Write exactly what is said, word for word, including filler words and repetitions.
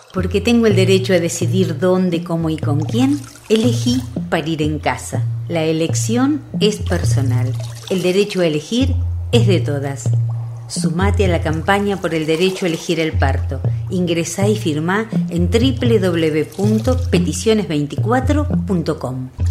Porque tengo el derecho a decidir dónde, cómo y con quién, elegí parir en casa. La elección es personal. El derecho a elegir es de todas. Sumate a la campaña por el derecho a elegir el parto. Ingresá y firmá en doble u doble u doble u punto peticiones veinticuatro punto com.